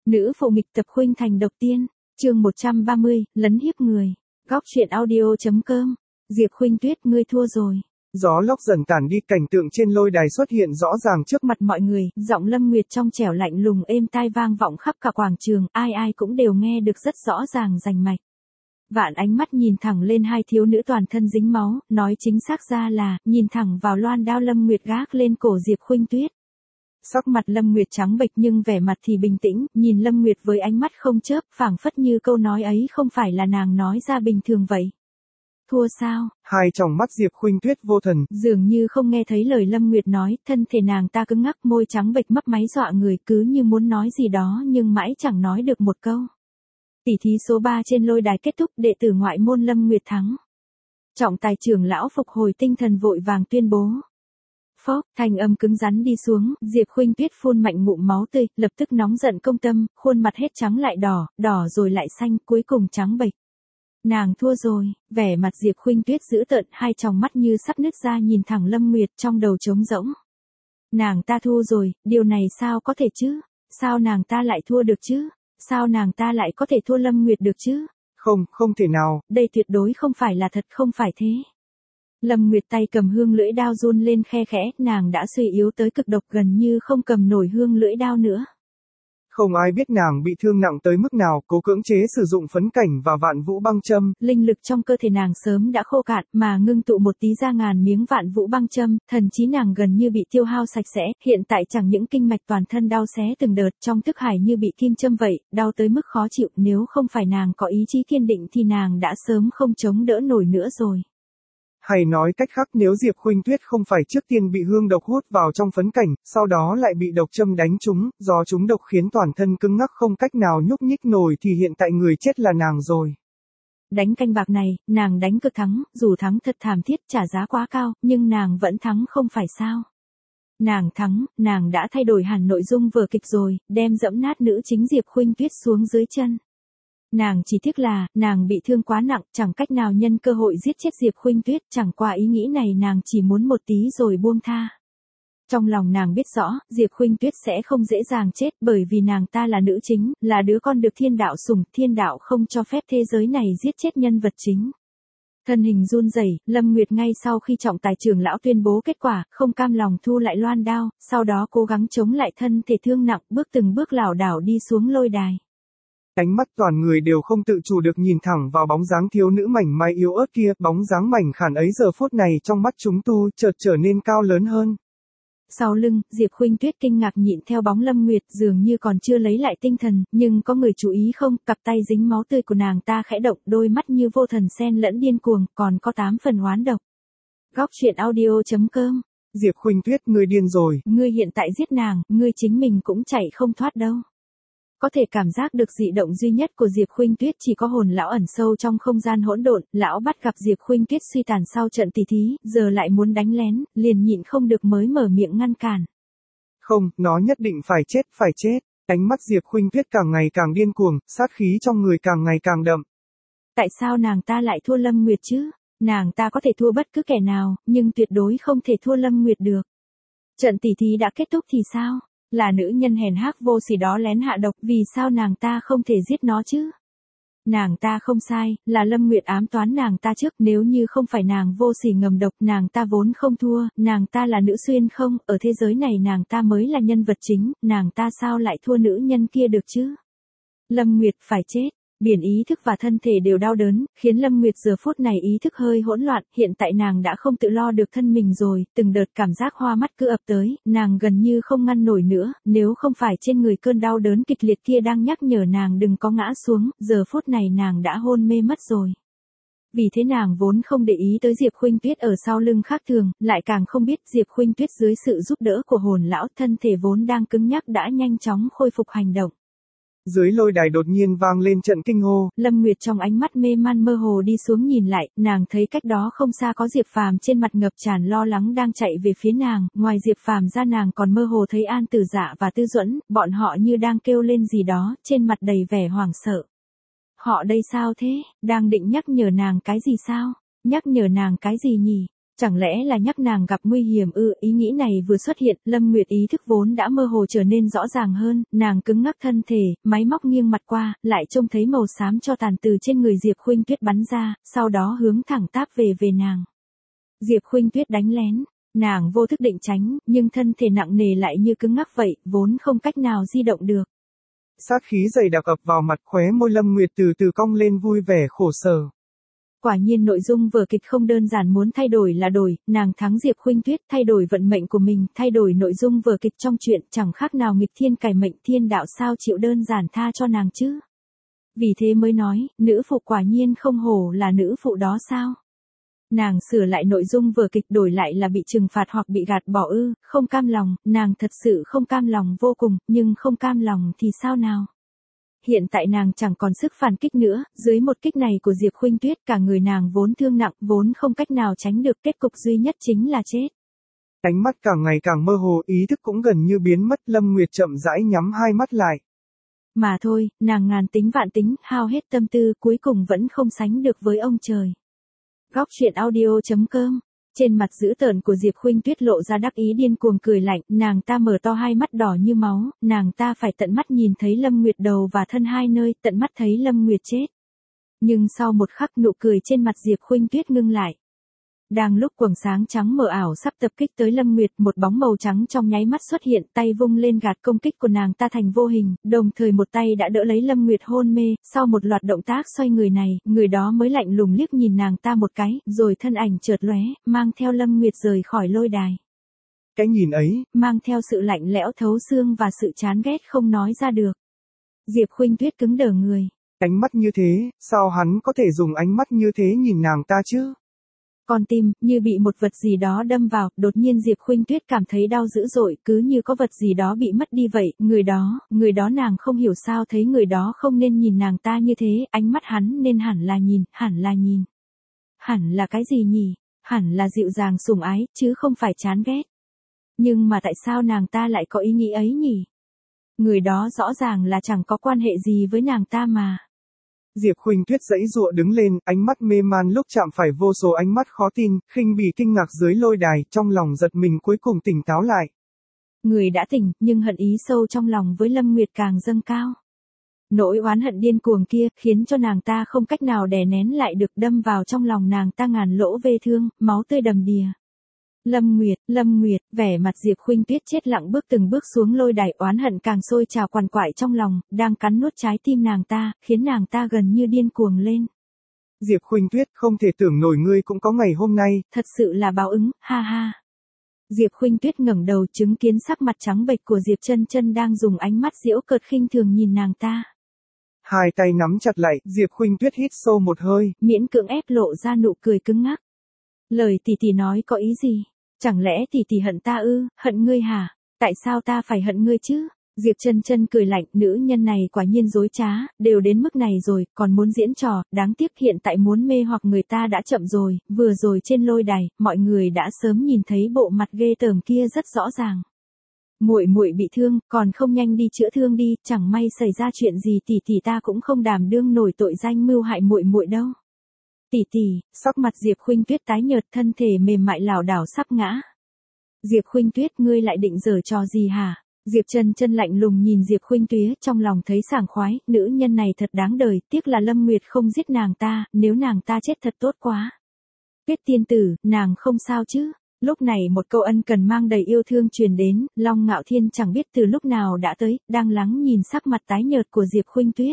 Nữ phụ nghịch tập khuynh thành độc tiên, chương 130, lấn hiếp người. Góc truyện audio.com. Diệp Khuynh Tuyết, ngươi thua rồi. Gió lốc dần tản đi, cảnh tượng trên lôi đài xuất hiện rõ ràng trước Mặt mọi người, giọng Lâm Nguyệt trong trẻo lạnh lùng êm tai vang vọng khắp cả quảng trường, ai ai cũng đều nghe được rất rõ ràng rành mạch. Vạn ánh mắt nhìn thẳng lên hai thiếu nữ toàn thân dính máu, nói chính xác ra là, nhìn thẳng vào loan đao Lâm Nguyệt gác lên cổ Diệp Khuynh Tuyết. Sắc mặt Lâm Nguyệt trắng bệch nhưng vẻ mặt thì bình tĩnh, nhìn Lâm Nguyệt với ánh mắt không chớp, phảng phất như câu nói ấy không phải là nàng nói ra bình thường vậy. Thua sao? Hai tròng mắt Diệp Khuynh Tuyết vô thần, dường như không nghe thấy lời Lâm Nguyệt nói, thân thể nàng ta cứng ngắc, môi trắng bệch mấp máy dọa người, cứ như muốn nói gì đó nhưng mãi chẳng nói được một câu. Tỷ thí số 3 trên lôi đài kết thúc, đệ tử ngoại môn Lâm Nguyệt thắng. Trọng tài trưởng lão phục hồi tinh thần vội vàng tuyên bố. Phốc, thanh âm cứng rắn đi xuống, Diệp Khuynh Tuyết phun mạnh ngụm máu tươi, lập tức nóng giận công tâm, khuôn mặt hết trắng lại đỏ, đỏ rồi lại xanh, cuối cùng trắng bệch. Nàng thua rồi, vẻ mặt Diệp Khuynh Tuyết dữ tợn, hai tròng mắt như sắp nứt ra nhìn thẳng Lâm Nguyệt, trong đầu trống rỗng. Nàng ta thua rồi, điều này sao có thể chứ? Sao nàng ta lại thua được chứ? Sao nàng ta lại có thể thua Lâm Nguyệt được chứ? Không thể nào. Đây tuyệt đối không phải là thật, không phải thế. Lâm Nguyệt tay cầm hương lưỡi đao run lên khe khẽ, nàng đã suy yếu tới cực độc, gần như không cầm nổi hương lưỡi đao nữa. Không ai biết nàng bị thương nặng tới mức nào, cố cưỡng chế sử dụng phấn cảnh và vạn vũ băng châm. Linh lực trong cơ thể nàng sớm đã khô cạn, mà ngưng tụ một tí ra ngàn miếng vạn vũ băng châm, thần trí nàng gần như bị tiêu hao sạch sẽ, hiện tại chẳng những kinh mạch toàn thân đau xé từng đợt, trong thức hải như bị kim châm vậy, đau tới mức khó chịu, nếu không phải nàng có ý chí kiên định thì nàng đã sớm không chống đỡ nổi nữa rồi. Hay nói cách khác, nếu Diệp Khuynh Tuyết không phải trước tiên bị hương độc hút vào trong phấn cảnh, sau đó lại bị độc châm đánh trúng, do trúng độc khiến toàn thân cứng ngắc không cách nào nhúc nhích nổi thì hiện tại người chết là nàng rồi. Đánh canh bạc này, nàng đánh cực thắng, dù thắng thật thảm thiết, trả giá quá cao, nhưng nàng vẫn thắng không phải sao. Nàng thắng, nàng đã thay đổi hẳn nội dung vở kịch rồi, đem dẫm nát nữ chính Diệp Khuynh Tuyết xuống dưới chân. Nàng chỉ tiếc là, nàng bị thương quá nặng, chẳng cách nào nhân cơ hội giết chết Diệp Khuynh Tuyết, chẳng qua ý nghĩ này nàng chỉ muốn một tí rồi buông tha. Trong lòng nàng biết rõ, Diệp Khuynh Tuyết sẽ không dễ dàng chết, bởi vì nàng ta là nữ chính, là đứa con được thiên đạo sủng, thiên đạo không cho phép thế giới này giết chết nhân vật chính. Thân hình run rẩy, Lâm Nguyệt ngay sau khi trọng tài trưởng lão tuyên bố kết quả, không cam lòng thu lại loan đao, sau đó cố gắng chống lại thân thể thương nặng, bước từng bước lảo đảo đi xuống lôi đài. Ánh mắt toàn người đều không tự chủ được nhìn thẳng vào bóng dáng thiếu nữ mảnh mai yếu ớt kia, bóng dáng mảnh khảnh ấy giờ phút này trong mắt chúng tu chợt trở nên cao lớn hơn. Sau lưng, Diệp Khuynh Tuyết kinh ngạc nhịn theo bóng Lâm Nguyệt, dường như còn chưa lấy lại tinh thần, nhưng có người chú ý không, cặp tay dính máu tươi của nàng ta khẽ động, đôi mắt như vô thần xen lẫn điên cuồng, còn có 8 phần oán độc. Góc truyện audio.com. Diệp Khuynh Tuyết, ngươi điên rồi. Ngươi hiện tại giết nàng, ngươi chính mình cũng chạy không thoát đâu. Có thể cảm giác được dị động duy nhất của Diệp Khuynh Tuyết chỉ có hồn lão ẩn sâu trong không gian hỗn độn, lão bắt gặp Diệp Khuynh Tuyết suy tàn sau trận tỷ thí, giờ lại muốn đánh lén, liền nhịn không được mới mở miệng ngăn cản. Không, nó nhất định phải chết. Ánh mắt Diệp Khuynh Tuyết càng ngày càng điên cuồng, sát khí trong người càng ngày càng đậm. Tại sao nàng ta lại thua Lâm Nguyệt chứ? Nàng ta có thể thua bất cứ kẻ nào, nhưng tuyệt đối không thể thua Lâm Nguyệt được. Trận tỷ thí đã kết thúc thì sao? Là nữ nhân hèn hác vô sỉ đó lén hạ độc, vì sao nàng ta không thể giết nó chứ? Nàng ta không sai, là Lâm Nguyệt ám toán nàng ta trước, nếu như không phải nàng vô sỉ ngầm độc, nàng ta vốn không thua, nàng ta là nữ xuyên không, ở thế giới này nàng ta mới là nhân vật chính, nàng ta sao lại thua nữ nhân kia được chứ? Lâm Nguyệt phải chết. Biển ý thức và thân thể đều đau đớn, khiến Lâm Nguyệt giờ phút này ý thức hơi hỗn loạn, hiện tại nàng đã không tự lo được thân mình rồi, từng đợt cảm giác hoa mắt cứ ập tới, nàng gần như không ngăn nổi nữa, nếu không phải trên người cơn đau đớn kịch liệt kia đang nhắc nhở nàng đừng có ngã xuống, giờ phút này nàng đã hôn mê mất rồi. Vì thế nàng vốn không để ý tới Diệp Khuynh Tuyết ở sau lưng khác thường, lại càng không biết Diệp Khuynh Tuyết dưới sự giúp đỡ của hồn lão, thân thể vốn đang cứng nhắc đã nhanh chóng khôi phục hành động. Dưới lôi đài đột nhiên vang lên trận kinh hô. Lâm Nguyệt trong ánh mắt mê man mơ hồ đi xuống nhìn lại, nàng thấy cách đó không xa có Diệp Phàm trên mặt ngập tràn lo lắng đang chạy về phía nàng, ngoài Diệp Phàm ra nàng còn mơ hồ thấy An Tử Dạ và Tư Duẫn, bọn họ như đang kêu lên gì đó, trên mặt đầy vẻ hoảng sợ. Họ đây sao thế, đang định nhắc nhở nàng cái gì sao? Nhắc nhở nàng cái gì nhỉ? Chẳng lẽ là nhắc nàng gặp nguy hiểm ư? Ý nghĩ này vừa xuất hiện, Lâm Nguyệt ý thức vốn đã mơ hồ trở nên rõ ràng hơn, nàng cứng ngắc thân thể, máy móc nghiêng mặt qua, lại trông thấy màu xám cho tàn từ trên người Diệp Khuynh Tuyết bắn ra, sau đó hướng thẳng táp về nàng. Diệp Khuynh Tuyết đánh lén, nàng vô thức định tránh, nhưng thân thể nặng nề lại như cứng ngắc vậy, vốn không cách nào di động được. Sát khí dày đặc ập vào mặt, khóe môi Lâm Nguyệt từ từ cong lên vui vẻ khổ sở. Quả nhiên nội dung vở kịch không đơn giản, muốn thay đổi là đổi, nàng thắng Diệp Khuynh Tuyết, thay đổi vận mệnh của mình, thay đổi nội dung vở kịch trong truyện, chẳng khác nào nghịch thiên cải mệnh, thiên đạo sao chịu đơn giản tha cho nàng chứ. Vì thế mới nói, nữ phụ quả nhiên không hổ là nữ phụ đó sao. Nàng sửa lại nội dung vở kịch, đổi lại là bị trừng phạt hoặc bị gạt bỏ ư? Không cam lòng, nàng thật sự không cam lòng vô cùng, nhưng không cam lòng thì sao nào? Hiện tại nàng chẳng còn sức phản kích nữa, dưới một kích này của Diệp Khuynh Tuyết cả người nàng vốn thương nặng, vốn không cách nào tránh được, kết cục duy nhất chính là chết. Ánh mắt càng ngày càng mơ hồ, ý thức cũng gần như biến mất, Lâm Nguyệt chậm rãi nhắm hai mắt lại. Mà thôi, nàng ngàn tính vạn tính, hao hết tâm tư, cuối cùng vẫn không sánh được với ông trời. Góc truyện audio.com. Trên mặt dữ tợn của Diệp Khuynh Tuyết lộ ra đắc ý điên cuồng cười lạnh, nàng ta mở to hai mắt đỏ như máu, nàng ta phải tận mắt nhìn thấy Lâm Nguyệt đầu và thân hai nơi, tận mắt thấy Lâm Nguyệt chết. Nhưng sau một khắc nụ cười trên mặt Diệp Khuynh Tuyết ngưng lại. Đang lúc quầng sáng trắng mờ ảo sắp tập kích tới Lâm Nguyệt, một bóng màu trắng trong nháy mắt xuất hiện, tay vung lên gạt công kích của nàng ta thành vô hình, đồng thời một tay đã đỡ lấy Lâm Nguyệt hôn mê, sau một loạt động tác xoay người này, người đó mới lạnh lùng liếc nhìn nàng ta một cái, rồi thân ảnh chợt lóe, mang theo Lâm Nguyệt rời khỏi lôi đài. Cái nhìn ấy, mang theo sự lạnh lẽo thấu xương và sự chán ghét không nói ra được. Diệp Khuynh Tuyết cứng đờ người. Ánh mắt như thế, sao hắn có thể dùng ánh mắt như thế nhìn nàng ta chứ? Con tim, như bị một vật gì đó đâm vào, đột nhiên Diệp Khuynh Tuyết cảm thấy đau dữ dội, cứ như có vật gì đó bị mất đi vậy, người đó nàng không hiểu sao thấy người đó không nên nhìn nàng ta như thế, ánh mắt hắn nên hẳn là nhìn. Hẳn là cái gì nhỉ? Hẳn là dịu dàng sủng ái, chứ không phải chán ghét. Nhưng mà tại sao nàng ta lại có ý nghĩ ấy nhỉ? Người đó rõ ràng là chẳng có quan hệ gì với nàng ta mà. Diệp Khuynh Tuyết giãy giụa đứng lên, ánh mắt mê man lúc chạm phải vô số ánh mắt khó tin, khinh bỉ kinh ngạc dưới lôi đài, trong lòng giật mình cuối cùng tỉnh táo lại. Người đã tỉnh, nhưng hận ý sâu trong lòng với Lâm Nguyệt càng dâng cao. Nỗi oán hận điên cuồng kia, khiến cho nàng ta không cách nào đè nén lại được, đâm vào trong lòng nàng ta ngàn lỗ vết thương, máu tươi đầm đìa. Lâm Nguyệt, vẻ mặt Diệp Khuynh Tuyết chết lặng bước từng bước xuống lôi đài, oán hận càng sôi trào quằn quại trong lòng, đang cắn nuốt trái tim nàng ta, khiến nàng ta gần như điên cuồng lên. Diệp Khuynh Tuyết, không thể tưởng nổi ngươi cũng có ngày hôm nay. Thật sự là báo ứng, ha ha. Diệp Khuynh Tuyết ngẩng đầu chứng kiến sắc mặt trắng bệch của Diệp Chân Chân đang dùng ánh mắt giễu cợt khinh thường nhìn nàng ta. Hai tay nắm chặt lại, Diệp Khuynh Tuyết hít sâu một hơi, miễn cưỡng ép lộ ra nụ cười cứng ngắc. Lời tỷ tỷ nói có ý gì? Chẳng lẽ tỷ tỷ hận ta ư? Hận ngươi hả? Tại sao ta phải hận ngươi chứ? Diệp Chân Chân cười lạnh, nữ nhân này quả nhiên dối trá, đều đến mức này rồi, còn muốn diễn trò, đáng tiếc hiện tại muốn mê hoặc người ta đã chậm rồi, vừa rồi trên lôi đài, mọi người đã sớm nhìn thấy bộ mặt ghê tởm kia rất rõ ràng. Muội muội bị thương, còn không nhanh đi chữa thương đi, chẳng may xảy ra chuyện gì tỷ tỷ ta cũng không đảm đương nổi tội danh mưu hại muội muội đâu. Tỷ tỷ, sắc mặt Diệp Khuynh Tuyết tái nhợt, thân thể mềm mại lảo đảo sắp ngã. Diệp Khuynh Tuyết, ngươi lại định giở trò gì hả? Diệp Chân Chân lạnh lùng nhìn Diệp Khuynh Tuyết, trong lòng thấy sảng khoái, nữ nhân này thật đáng đời, tiếc là Lâm Nguyệt không giết nàng ta, nếu nàng ta chết thật tốt quá. Tuyết tiên tử, nàng không sao chứ? Lúc này một câu ân cần mang đầy yêu thương truyền đến, Long Ngạo Thiên chẳng biết từ lúc nào đã tới, đang lắng nhìn sắc mặt tái nhợt của Diệp Khuynh Tuyết.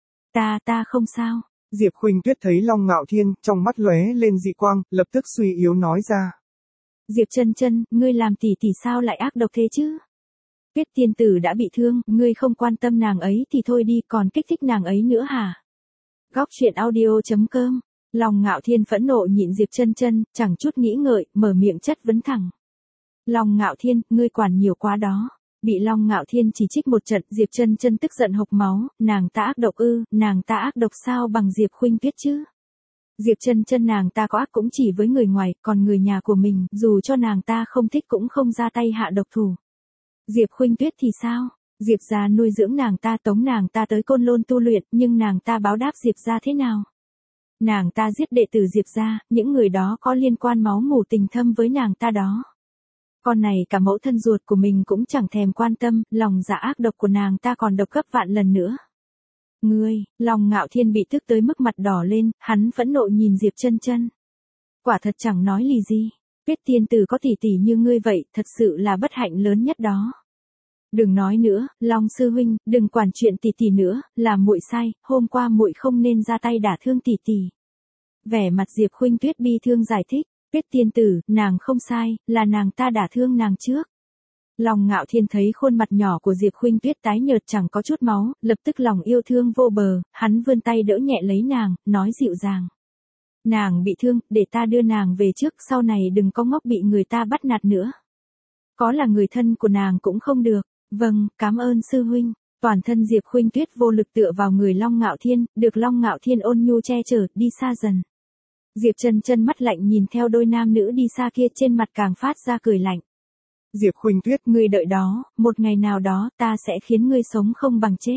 Ta không sao. Diệp Khuynh Tuyết thấy Long Ngạo Thiên, trong mắt lóe lên dị quang, lập tức suy yếu nói ra. Diệp Chân Chân, ngươi làm tỷ tỷ sao lại ác độc thế chứ? Tuyết tiên tử đã bị thương, ngươi không quan tâm nàng ấy thì thôi đi, còn kích thích nàng ấy nữa hả? Góc truyện audio.com. Long Ngạo Thiên phẫn nộ nhịn Diệp Chân Chân, chẳng chút nghĩ ngợi, mở miệng chất vấn thẳng. Long Ngạo Thiên, ngươi quản nhiều quá đó. Bị Long Ngạo Thiên chỉ trích một trận, Diệp Chân Chân tức giận hộc máu, nàng ta ác độc ư? Nàng ta ác độc sao bằng Diệp Khuynh Tuyết chứ? Diệp Chân Chân nàng ta có ác cũng chỉ với người ngoài, còn người nhà của mình, dù cho nàng ta không thích cũng không ra tay hạ độc thủ. Diệp Khuynh Tuyết thì sao? Diệp gia nuôi dưỡng nàng ta, tống nàng ta tới Côn Lôn tu luyện, nhưng nàng ta báo đáp Diệp gia thế nào? Nàng ta giết đệ tử Diệp gia, những người đó có liên quan máu mủ tình thâm với nàng ta đó. Con này cả mẫu thân ruột của mình cũng chẳng thèm quan tâm, lòng dạ ác độc của nàng ta còn độc gấp vạn lần nữa. Ngươi, Long Ngạo Thiên bị tức tới mức mặt đỏ lên, hắn phẫn nộ nhìn Diệp Chân Chân. Quả thật chẳng nói lì gì, Tuyết tiên tử có tỷ tỷ như ngươi vậy, thật sự là bất hạnh lớn nhất đó. Đừng nói nữa, Long sư huynh, đừng quản chuyện tỷ tỷ nữa, là muội sai, hôm qua muội không nên ra tay đả thương tỷ tỷ. Vẻ mặt Diệp Khuynh Tuyết bi thương giải thích, Tuyết tiên tử, nàng không sai, là nàng ta đả thương nàng trước. Long Ngạo Thiên thấy khuôn mặt nhỏ của Diệp Khuynh Tuyết tái nhợt chẳng có chút máu, lập tức lòng yêu thương vô bờ, hắn vươn tay đỡ nhẹ lấy nàng, nói dịu dàng. Nàng bị thương, để ta đưa nàng về trước, sau này đừng có ngốc bị người ta bắt nạt nữa. Có là người thân của nàng cũng không được. Vâng, cảm ơn sư huynh. Toàn thân Diệp Khuynh Tuyết vô lực tựa vào người Long Ngạo Thiên, được Long Ngạo Thiên ôn nhu che chở, đi xa dần. Diệp Chân Chân mắt lạnh nhìn theo đôi nam nữ đi xa kia, trên mặt càng phát ra cười lạnh. Diệp Khuynh Tuyết, ngươi đợi đó, một ngày nào đó ta sẽ khiến ngươi sống không bằng chết.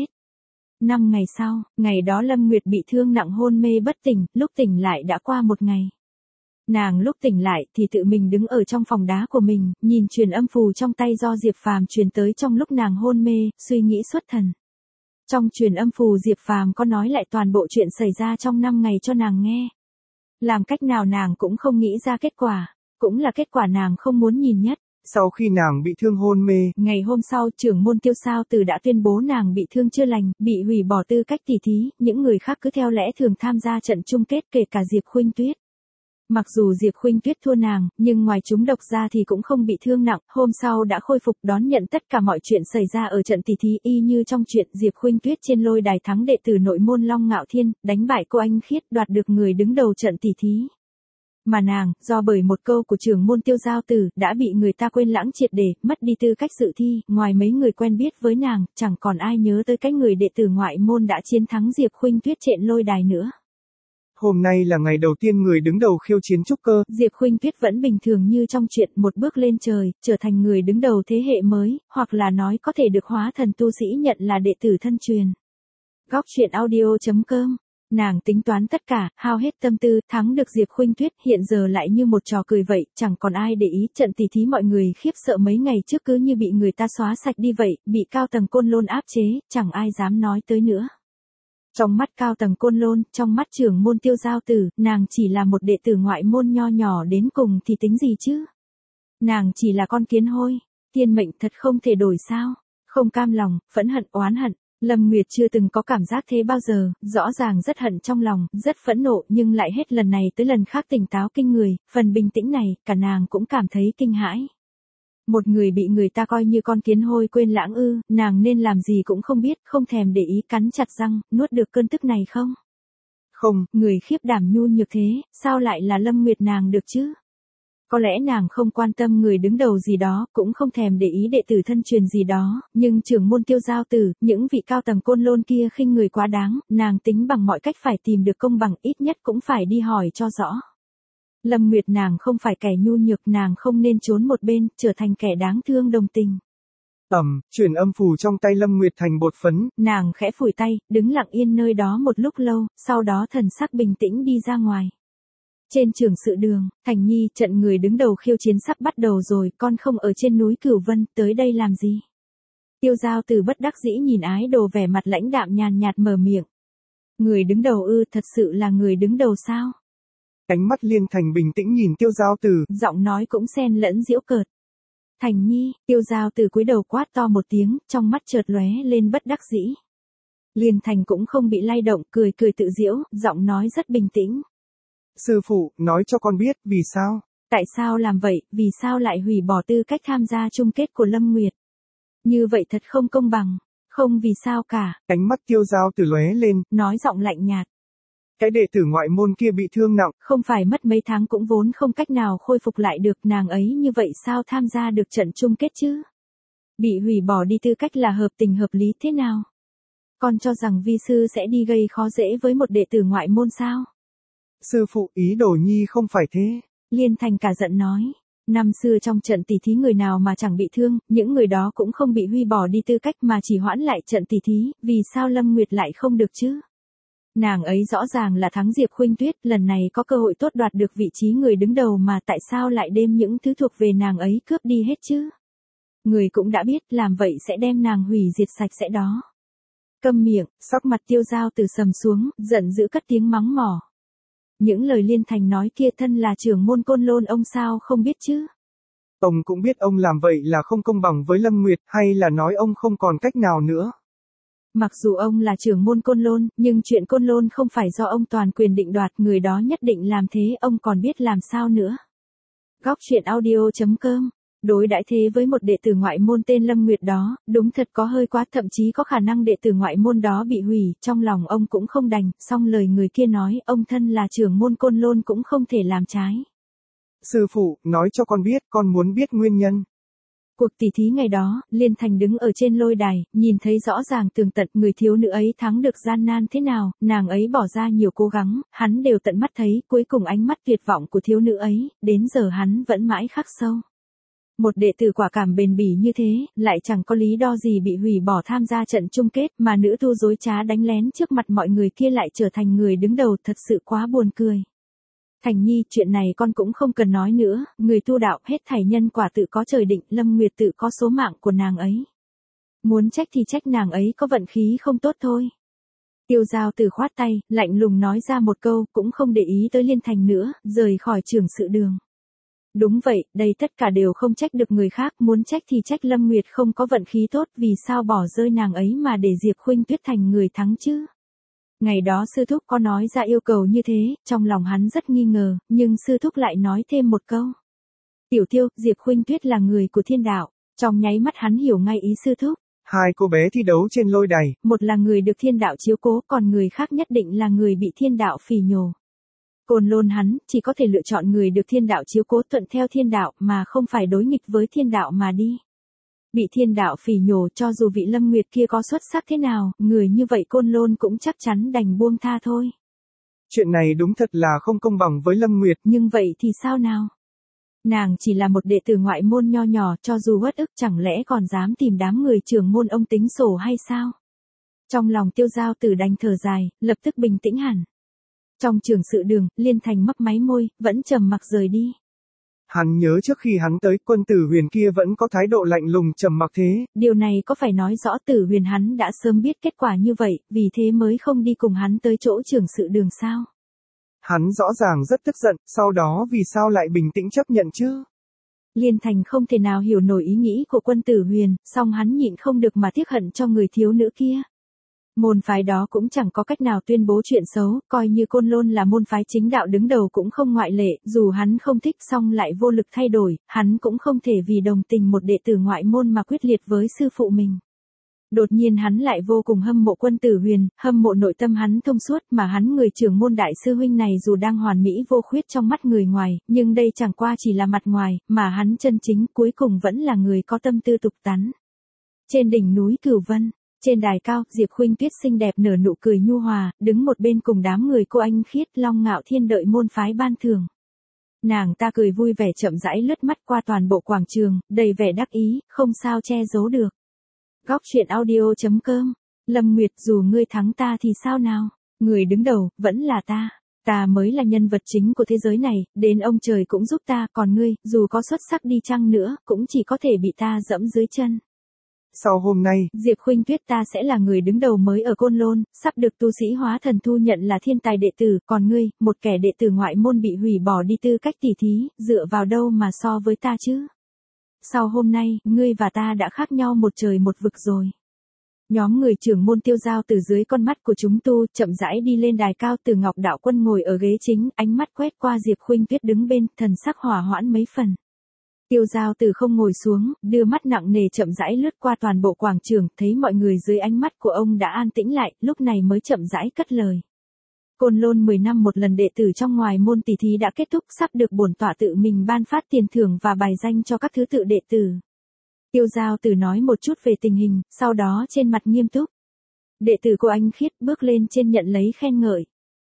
5 ngày sau, ngày đó Lâm Nguyệt bị thương nặng hôn mê bất tỉnh, lúc tỉnh lại đã qua 1 ngày. Nàng lúc tỉnh lại thì tự mình đứng ở trong phòng đá của mình, nhìn truyền âm phù trong tay do Diệp Phàm truyền tới trong lúc nàng hôn mê, suy nghĩ xuất thần. Trong truyền âm phù Diệp Phàm có nói lại toàn bộ chuyện xảy ra trong 5 ngày cho nàng nghe. Làm cách nào nàng cũng không nghĩ ra kết quả, cũng là kết quả nàng không muốn nhìn nhất. Sau khi nàng bị thương hôn mê, ngày hôm sau trưởng môn Tiêu Sao Tử đã tuyên bố nàng bị thương chưa lành, bị hủy bỏ tư cách tỷ thí, những người khác cứ theo lẽ thường tham gia trận chung kết kể cả Diệp Khuynh Tuyết. Mặc dù Diệp Khuynh Tuyết thua nàng, nhưng ngoài trúng độc ra thì cũng không bị thương nặng, hôm sau đã khôi phục đón nhận tất cả mọi chuyện xảy ra ở trận tỷ thí, y như trong chuyện Diệp Khuynh Tuyết trên lôi đài thắng đệ tử nội môn Long Ngạo Thiên, đánh bại cô Anh Khiết, đoạt được người đứng đầu trận tỷ thí. Mà nàng, do bởi một câu của trưởng môn Tiêu Giao Tử, đã bị người ta quên lãng triệt để, mất đi tư cách dự thi, ngoài mấy người quen biết với nàng, chẳng còn ai nhớ tới cái người đệ tử ngoại môn đã chiến thắng Diệp Khuynh Tuyết trên lôi đài nữa. Hôm nay là ngày đầu tiên người đứng đầu khiêu chiến trúc cơ. Diệp Khuynh Tuyết vẫn bình thường như trong chuyện, một bước lên trời, trở thành người đứng đầu thế hệ mới, hoặc là nói có thể được hóa thần tu sĩ nhận là đệ tử thân truyền. Góc truyện audio.com. Nàng tính toán tất cả, hao hết tâm tư, thắng được Diệp Khuynh Tuyết, hiện giờ lại như một trò cười vậy, chẳng còn ai để ý, trận tỷ thí mọi người khiếp sợ mấy ngày trước cứ như bị người ta xóa sạch đi vậy, bị cao tầng Côn Lôn áp chế, chẳng ai dám nói tới nữa. Trong mắt cao tầng Côn Lôn, trong mắt trưởng môn Tiêu Giao Tử, nàng chỉ là một đệ tử ngoại môn nho nhỏ đến cùng thì tính gì chứ? Nàng chỉ là con kiến hôi, thiên mệnh thật không thể đổi sao? Không cam lòng, phẫn hận, oán hận. Lâm Nguyệt chưa từng có cảm giác thế bao giờ, rõ ràng rất hận trong lòng, rất phẫn nộ nhưng lại hết lần này tới lần khác tỉnh táo kinh người, phần bình tĩnh này, cả nàng cũng cảm thấy kinh hãi. Một người bị người ta coi như con kiến hôi quên lãng ư, nàng nên làm gì cũng không biết, không thèm để ý, cắn chặt răng, nuốt được cơn tức này không? Không, người khiếp đảm nhu nhược thế, sao lại là Lâm Nguyệt nàng được chứ? Có lẽ nàng không quan tâm người đứng đầu gì đó, cũng không thèm để ý đệ tử thân truyền gì đó, nhưng trưởng môn Tiêu Giao Tử, những vị cao tầng Côn Lôn kia khinh người quá đáng, nàng tính bằng mọi cách phải tìm được công bằng, ít nhất cũng phải đi hỏi cho rõ. Lâm Nguyệt nàng không phải kẻ nhu nhược, nàng không nên trốn một bên, trở thành kẻ đáng thương đồng tình. Chuyển âm phù trong tay Lâm Nguyệt thành bột phấn. Nàng khẽ phủi tay, đứng lặng yên nơi đó một lúc lâu, sau đó thần sắc bình tĩnh đi ra ngoài. Trên trường sự đường, Thành Nhi, trận người đứng đầu khiêu chiến sắp bắt đầu rồi, con không ở trên núi Cửu Vân, tới đây làm gì? Tiêu Giao Tử bất đắc dĩ nhìn ái đồ vẻ mặt lãnh đạm nhàn nhạt mở miệng. Người đứng đầu ư, thật sự là người đứng đầu sao? Ánh mắt Liên Thành bình tĩnh nhìn Tiêu Giao Tử, giọng nói cũng xen lẫn giễu cợt. Thành Nhi, Tiêu Giao Tử cúi đầu quát to một tiếng, trong mắt chợt lóe lên bất đắc dĩ. Liên Thành cũng không bị lay động, cười cười tự giễu, giọng nói rất bình tĩnh. Sư phụ, nói cho con biết, vì sao? Tại sao làm vậy, vì sao lại hủy bỏ tư cách tham gia chung kết của Lâm Nguyệt? Như vậy thật không công bằng, không vì sao cả. Ánh mắt Tiêu Giao Tử lóe lên, nói giọng lạnh nhạt. Cái đệ tử ngoại môn kia bị thương nặng. Không phải mất mấy tháng cũng vốn không cách nào khôi phục lại được, nàng ấy như vậy sao tham gia được trận chung kết chứ? Bị hủy bỏ đi tư cách là hợp tình hợp lý thế nào? Con cho rằng vi sư sẽ đi gây khó dễ với một đệ tử ngoại môn sao? Sư phụ, ý đồ nhi không phải thế. Liên Thành cả giận nói. Năm xưa trong trận tỷ thí người nào mà chẳng bị thương, những người đó cũng không bị hủy bỏ đi tư cách mà chỉ hoãn lại trận tỷ thí, vì sao Lâm Nguyệt lại không được chứ? Nàng ấy rõ ràng là thắng Diệp Khuynh Tuyết, lần này có cơ hội tốt đoạt được vị trí người đứng đầu mà tại sao lại đem những thứ thuộc về nàng ấy cướp đi hết chứ? Người cũng đã biết làm vậy sẽ đem nàng hủy diệt sạch sẽ đó. Câm miệng, sắc mặt Tiêu Giao Tử sầm xuống, giận dữ cất tiếng mắng mỏ. Những lời Liên Thành nói kia thân là trưởng môn Côn Lôn ông sao không biết chứ? Ông cũng biết ông làm vậy là không công bằng với Lâm Nguyệt, hay là nói ông không còn cách nào nữa? Mặc dù ông là trưởng môn Côn Lôn, nhưng chuyện Côn Lôn không phải do ông toàn quyền định đoạt, người đó nhất định làm thế, ông còn biết làm sao nữa. Góc truyện audio.com. Đối đãi thế với một đệ tử ngoại môn tên Lâm Nguyệt đó, đúng thật có hơi quá, thậm chí có khả năng đệ tử ngoại môn đó bị hủy, trong lòng ông cũng không đành, song lời người kia nói, ông thân là trưởng môn Côn Lôn cũng không thể làm trái. Sư phụ, nói cho con biết, con muốn biết nguyên nhân. Cuộc tỷ thí ngày đó, Liên Thành đứng ở trên lôi đài, nhìn thấy rõ ràng tường tận người thiếu nữ ấy thắng được gian nan thế nào, nàng ấy bỏ ra nhiều cố gắng, hắn đều tận mắt thấy, cuối cùng ánh mắt tuyệt vọng của thiếu nữ ấy, đến giờ hắn vẫn mãi khắc sâu. Một đệ tử quả cảm bền bỉ như thế, lại chẳng có lý do gì bị hủy bỏ tham gia trận chung kết, mà nữ tu dối trá đánh lén trước mặt mọi người kia lại trở thành người đứng đầu, thật sự quá buồn cười. Thành Nhi, chuyện này con cũng không cần nói nữa, người tu đạo hết thảy nhân quả tự có trời định, Lâm Nguyệt tự có số mạng của nàng ấy. Muốn trách thì trách nàng ấy có vận khí không tốt thôi. Tiêu Giao Tử khoát tay, lạnh lùng nói ra một câu, cũng không để ý tới Liên Thành nữa, rời khỏi trưởng sự đường. Đúng vậy, đây tất cả đều không trách được người khác, muốn trách thì trách Lâm Nguyệt không có vận khí tốt, vì sao bỏ rơi nàng ấy mà để Diệp Khuynh Tuyết thành người thắng chứ? Ngày đó sư thúc có nói ra yêu cầu như thế, trong lòng hắn rất nghi ngờ, nhưng sư thúc lại nói thêm một câu. Tiểu Tiêu, Diệp Khuynh Tuyết là người của thiên đạo, trong nháy mắt hắn hiểu ngay ý sư thúc. Hai cô bé thi đấu trên lôi đài. Một là người được thiên đạo chiếu cố, còn người khác nhất định là người bị thiên đạo phỉ nhổ. Côn Lôn hắn, chỉ có thể lựa chọn người được thiên đạo chiếu cố thuận theo thiên đạo mà không phải đối nghịch với thiên đạo mà đi. Bị thiên đạo phỉ nhổ cho dù vị Lâm Nguyệt kia có xuất sắc thế nào, người như vậy Côn Lôn cũng chắc chắn đành buông tha thôi. Chuyện này đúng thật là không công bằng với Lâm Nguyệt. Nhưng vậy thì sao nào? Nàng chỉ là một đệ tử ngoại môn nho nhỏ, cho dù uất ức chẳng lẽ còn dám tìm đám người trưởng môn ông tính sổ hay sao? Trong lòng Tiêu Giao Tử đành thở dài, lập tức bình tĩnh hẳn. Trong trường sự đường, Liên Thành mấp máy môi, vẫn trầm mặc rời đi. Hắn nhớ trước khi hắn tới, quân Tử Huyền kia vẫn có thái độ lạnh lùng trầm mặc thế. Điều này có phải nói rõ Tử Huyền hắn đã sớm biết kết quả như vậy, vì thế mới không đi cùng hắn tới chỗ trường sự đường sao? Hắn rõ ràng rất tức giận, sau đó vì sao lại bình tĩnh chấp nhận chứ? Liên Thành không thể nào hiểu nổi ý nghĩ của quân Tử Huyền, song hắn nhịn không được mà tiếc hận cho người thiếu nữ kia. Môn phái đó cũng chẳng có cách nào tuyên bố chuyện xấu, coi như Côn Lôn là môn phái chính đạo đứng đầu cũng không ngoại lệ, dù hắn không thích song lại vô lực thay đổi, hắn cũng không thể vì đồng tình một đệ tử ngoại môn mà quyết liệt với sư phụ mình. Đột nhiên hắn lại vô cùng hâm mộ quân Tử Huyền, hâm mộ nội tâm hắn thông suốt, mà hắn người trưởng môn đại sư huynh này dù đang hoàn mỹ vô khuyết trong mắt người ngoài, nhưng đây chẳng qua chỉ là mặt ngoài, mà hắn chân chính cuối cùng vẫn là người có tâm tư tục tắn. Trên đỉnh núi Cửu Vân, trên đài cao, Diệp Khuynh Tuyết xinh đẹp nở nụ cười nhu hòa, đứng một bên cùng đám người cô Anh Khiết, Long Ngạo Thiên đợi môn phái ban thưởng. Nàng ta cười vui vẻ chậm rãi lướt mắt qua toàn bộ quảng trường, đầy vẻ đắc ý, không sao che giấu được. Góc truyện audio.com. Lâm Nguyệt, dù ngươi thắng ta thì sao nào? Người đứng đầu, vẫn là ta. Ta mới là nhân vật chính của thế giới này, đến ông trời cũng giúp ta, còn ngươi, dù có xuất sắc đi chăng nữa, cũng chỉ có thể bị ta dẫm dưới chân. Sau hôm nay, Diệp Khuynh Tuyết ta sẽ là người đứng đầu mới ở Côn Lôn, sắp được tu sĩ hóa thần thu nhận là thiên tài đệ tử, còn ngươi, một kẻ đệ tử ngoại môn bị hủy bỏ đi tư cách tỷ thí, dựa vào đâu mà so với ta chứ? Sau hôm nay, ngươi và ta đã khác nhau một trời một vực rồi. Nhóm người trưởng môn Tiêu Giao từ dưới con mắt của chúng tu, chậm rãi đi lên đài cao. Từ Ngọc đạo quân ngồi ở ghế chính, ánh mắt quét qua Diệp Khuynh Tuyết đứng bên, thần sắc hỏa hoãn mấy phần. Tiêu Giao Tử không ngồi xuống, đưa mắt nặng nề chậm rãi lướt qua toàn bộ quảng trường, thấy mọi người dưới ánh mắt của ông đã an tĩnh lại, lúc này mới chậm rãi cất lời. Côn Lôn 10 năm một lần đệ tử trong ngoài môn tỷ thí đã kết thúc, sắp được bổn tọa tự mình ban phát tiền thưởng và bài danh cho các thứ tự đệ tử. Tiêu Giao Tử nói một chút về tình hình, sau đó trên mặt nghiêm túc. Đệ tử cô Anh Khiết bước lên trên nhận lấy khen ngợi.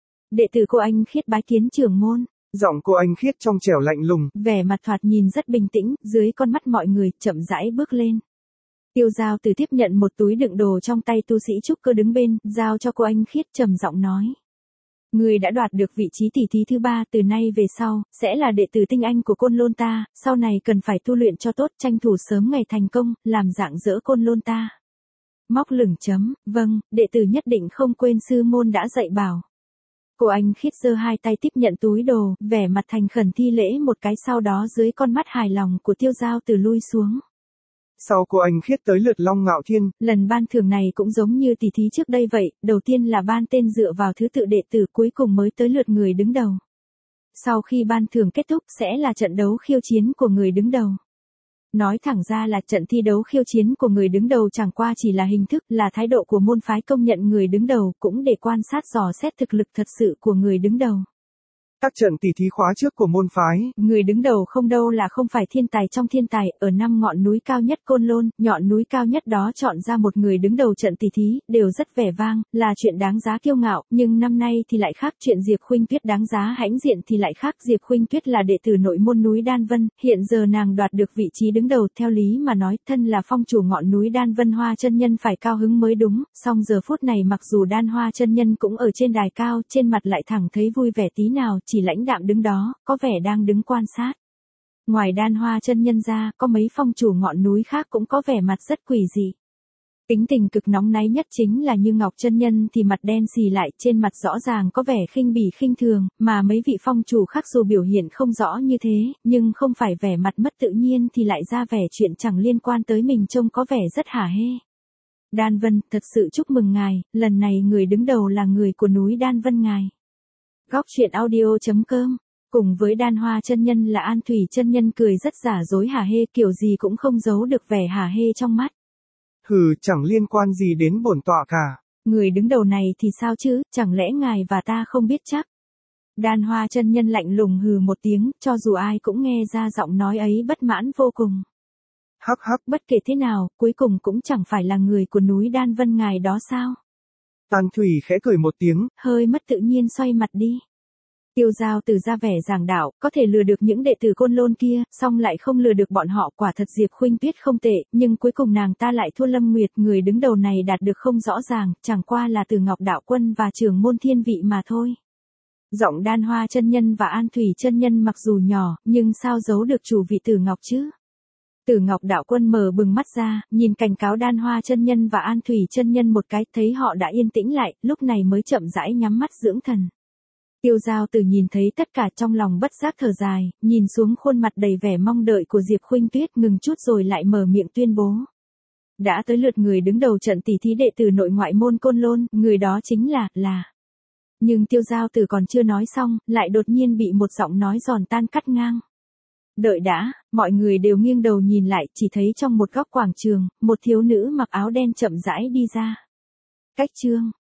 Đệ tử cô Anh Khiết bái kiến trưởng môn. Giọng cô Anh Khiết trong trẻo lạnh lùng, vẻ mặt thoạt nhìn rất bình tĩnh, dưới con mắt mọi người, chậm rãi bước lên. Tiêu Giao Tử tiếp nhận một túi đựng đồ trong tay tu sĩ trúc cơ đứng bên, giao cho cô Anh Khiết trầm giọng nói. Người đã đoạt được vị trí tỷ thí thứ 3, từ nay về sau, sẽ là đệ tử tinh anh của Côn Lôn ta, sau này cần phải tu luyện cho tốt, tranh thủ sớm ngày thành công, làm rạng rỡ Côn Lôn ta. Móc lửng chấm, vâng, đệ tử nhất định không quên sư môn đã dạy bảo. Cô Anh Khiết giơ hai tay tiếp nhận túi đồ, vẻ mặt thành khẩn thi lễ một cái, sau đó dưới con mắt hài lòng của Tiêu Giao Tử lui xuống. Sau cô Anh Khiết tới lượt Long Ngạo Thiên. Lần ban thưởng này cũng giống như tỷ thí trước đây vậy, đầu tiên là ban tên dựa vào thứ tự đệ tử, cuối cùng mới tới lượt người đứng đầu. Sau khi ban thưởng kết thúc sẽ là trận đấu khiêu chiến của người đứng đầu. Nói thẳng ra là trận thi đấu khiêu chiến của người đứng đầu chẳng qua chỉ là hình thức, là thái độ của môn phái công nhận người đứng đầu, cũng để quan sát dò xét thực lực thật sự của người đứng đầu. Các trận tỷ thí khóa trước của môn phái, người đứng đầu không đâu là không phải thiên tài trong thiên tài, ở 5 ngọn núi cao nhất Côn Lôn, ngọn núi cao nhất đó chọn ra một người đứng đầu trận tỷ thí, đều rất vẻ vang, là chuyện đáng giá kiêu ngạo, nhưng năm nay thì lại khác, chuyện Diệp Khuynh Tuyết đáng giá hãnh diện thì lại khác. Diệp Khuynh Tuyết là đệ tử nội môn núi Đan Vân, hiện giờ nàng đoạt được vị trí đứng đầu, theo lý mà nói, thân là phong chủ ngọn núi Đan Vân Hoa chân nhân phải cao hứng mới đúng, song giờ phút này mặc dù Đan Hoa chân nhân cũng ở trên đài cao, trên mặt lại thẳng thấy vui vẻ tí nào, chỉ lãnh đạm đứng đó, có vẻ đang đứng quan sát. Ngoài Đan Hoa chân nhân ra, có mấy phong chủ ngọn núi khác cũng có vẻ mặt rất quỷ dị. Tính tình cực nóng náy nhất chính là Như Ngọc chân nhân thì mặt đen xì lại, trên mặt rõ ràng có vẻ khinh bỉ khinh thường, mà mấy vị phong chủ khác dù biểu hiện không rõ như thế, nhưng không phải vẻ mặt mất tự nhiên thì lại ra vẻ chuyện chẳng liên quan tới mình, trông có vẻ rất hả hê. Đan Vân, thật sự chúc mừng ngài, lần này người đứng đầu là người của núi Đan Vân ngài. Góc truyện audio.com. Cùng với Đan Hoa chân nhân là An Thủy chân nhân cười rất giả dối hả hê, kiểu gì cũng không giấu được vẻ hả hê trong mắt. Hừ, chẳng liên quan gì đến bổn tọa cả. Người đứng đầu này thì sao chứ, chẳng lẽ ngài và ta không biết chắc? Đan Hoa chân nhân lạnh lùng hừ một tiếng, cho dù ai cũng nghe ra giọng nói ấy bất mãn vô cùng. Hắc hắc, bất kể thế nào, cuối cùng cũng chẳng phải là người của núi Đan Vân ngài đó sao? An Thủy khẽ cười một tiếng, hơi mất tự nhiên xoay mặt đi. Tiêu Giao Tử ra vẻ giảng đạo, có thể lừa được những đệ tử Côn Lôn kia, song lại không lừa được bọn họ, quả thật Diệp Khuynh Tuyết không tệ, nhưng cuối cùng nàng ta lại thua Lâm Nguyệt, người đứng đầu này đạt được không rõ ràng, chẳng qua là Từ Ngọc đạo quân và trưởng môn Thiên Vị mà thôi. Giọng Đan Hoa chân nhân và An Thủy chân nhân mặc dù nhỏ, nhưng sao giấu được chủ vị Từ Ngọc chứ? Từ Ngọc đạo quân mở bừng mắt ra, nhìn cảnh cáo Đan Hoa chân nhân và An Thủy chân nhân một cái, thấy họ đã yên tĩnh lại, lúc này mới chậm rãi nhắm mắt dưỡng thần. Tiêu Giao Tử nhìn thấy tất cả trong lòng bất giác thở dài, nhìn xuống khuôn mặt đầy vẻ mong đợi của Diệp Khuynh Tuyết, ngừng chút rồi lại mở miệng tuyên bố. Đã tới lượt người đứng đầu trận tỷ thí đệ tử nội ngoại môn Côn Lôn, người đó chính là. Nhưng Tiêu Giao Tử còn chưa nói xong, lại đột nhiên bị một giọng nói giòn tan cắt ngang. Đợi đã, mọi người đều nghiêng đầu nhìn lại, chỉ thấy trong một góc quảng trường, một thiếu nữ mặc áo đen chậm rãi đi ra. Cách chương